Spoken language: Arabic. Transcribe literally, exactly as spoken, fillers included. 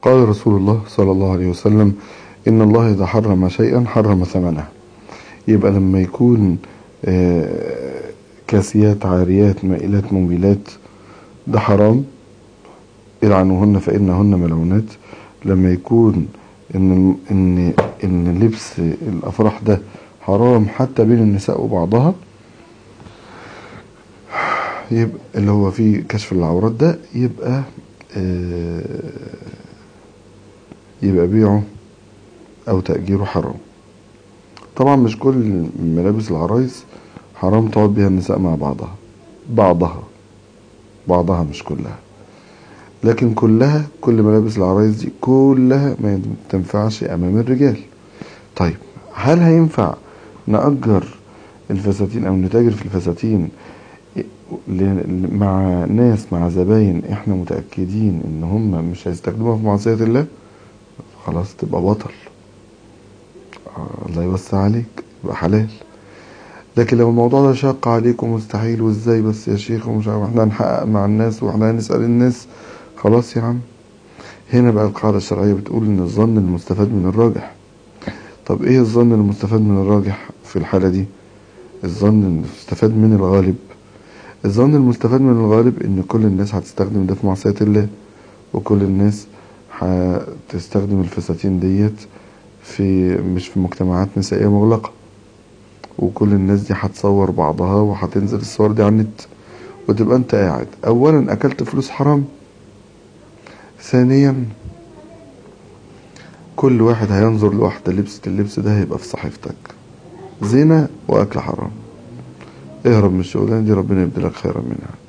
قال رسول الله صلى الله عليه وسلم: إن الله إذا حرم شيئا حرم ثمنه. يبقى لما يكون كاسيات عاريات مائلات مميلات ده حرام، العنوهن فإنهن ملعونات. لما يكون إن إن إن لبس الأفراح ده حرام حتى بين النساء وبعضها، يبقى اللي هو فيه كشف العورات ده يبقى يبقى بيعه أو تأجيره حرام. طبعا مش كل ملابس العرايس حرام تقعد بيها النساء مع بعضها، بعضها بعضها مش كلها، لكن كلها، كل ملابس العرايس دي كلها ما تنفعش أمام الرجال. طيب هل هينفع نأجر الفساتين أو نتاجر في الفساتين مع ناس، مع زباين احنا متأكدين ان هم مش هيستخدموها في معصية الله؟ خلاص تبقى بطل، الله يوسع عليك، يبقى حلال. لكن لو الموضوع ده شاق عليك ومستحيل وازاي بس يا شيخ ومش عارف احنا هنحقق مع الناس واحنا هنسأل الناس، خلاص يا عم. هنا بقى القاعدة الشرعية بتقول ان الظن المستفاد من الراجح. طب ايه الظن المستفاد من الراجح في الحالة دي؟ الظن المستفاد من الغالب. الظن المستفاد من الغالب ان كل الناس هتستخدم ده في معصية الله، وكل الناس هتستخدم الفساتين ديت في مش في مجتمعات نسائية مغلقة، وكل الناس دي هتصور بعضها وهتنزل الصور دي على النت، وتبقى انت قاعد اولا اكلت فلوس حرام، ثانيا كل واحد هينظر لواحدة لبست اللبس ده هيبقى في صحيفتك، زنا واكل حرام. اهرب من الشغلانة دي، ربنا يبدلك خيرا منها.